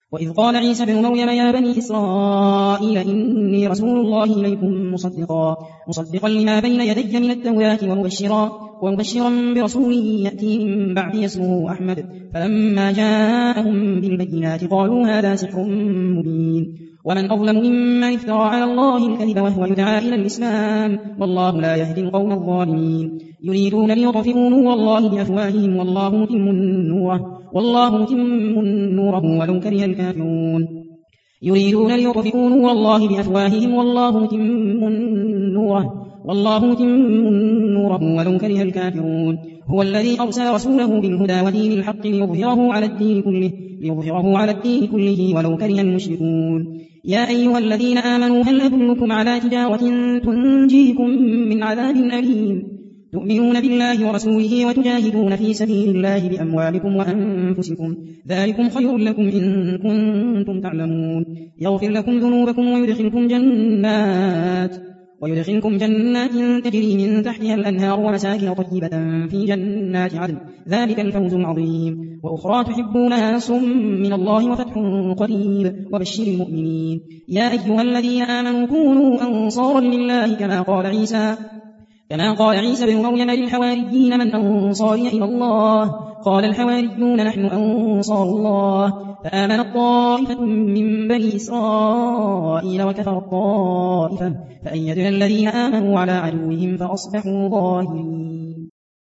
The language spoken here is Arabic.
وإذ قال عيسى بن مريم يا بني إسرائيل إني رسول الله إليكم مصدقا لما بين يدي من التوراة ومبشرا برسول يأتي من بعدي اسمه أحمد. فلما جاءهم بالبينات قالوا هذا سحر مبين. ومن أظلم ممن افترى على الله الكذب وهو يدعى إلى الإسلام والله لا يهدي القوم الظالمين. يريدون ليطفئوا نور الله بأفواههم والله متم نوره ولو كره الكافرون. يريدون ليطفئوا نور الله بأفواههم والله متم نوره ولو كره الكافرون. هو الذي أرسل رسوله بالهدى ودين الحق ليظهره على الدين كله ولو كره المشركون. يا أيها الذين آمنوا هل أدلكم على تجارة تنجيكم من عذاب أليم تؤمنون بالله ورسوله وتجاهدون في سبيل الله بأموالكم وأنفسكم ذلكم خير لكم إن كنتم تعلمون. يغفر لكم ذنوبكم ويدخلكم جنات تجري من تحتها الأنهار ومساكن طيبة في جنات عدن ذلك الفوز العظيم. وأخرى تحبونها نصر من الله وفتح قريب وبشر المؤمنين. يا أيها الذين آمنوا كونوا أنصارا لله كما قال عيسى بن مريم للحواريين من أنصاري إلى الله قال الحواريون نحن أنصار الله. فآمنت طائفة من بني إسرائيل وكفرت طائفة فأيدنا الذين آمنوا على عدوهم فأصبحوا ظاهرين.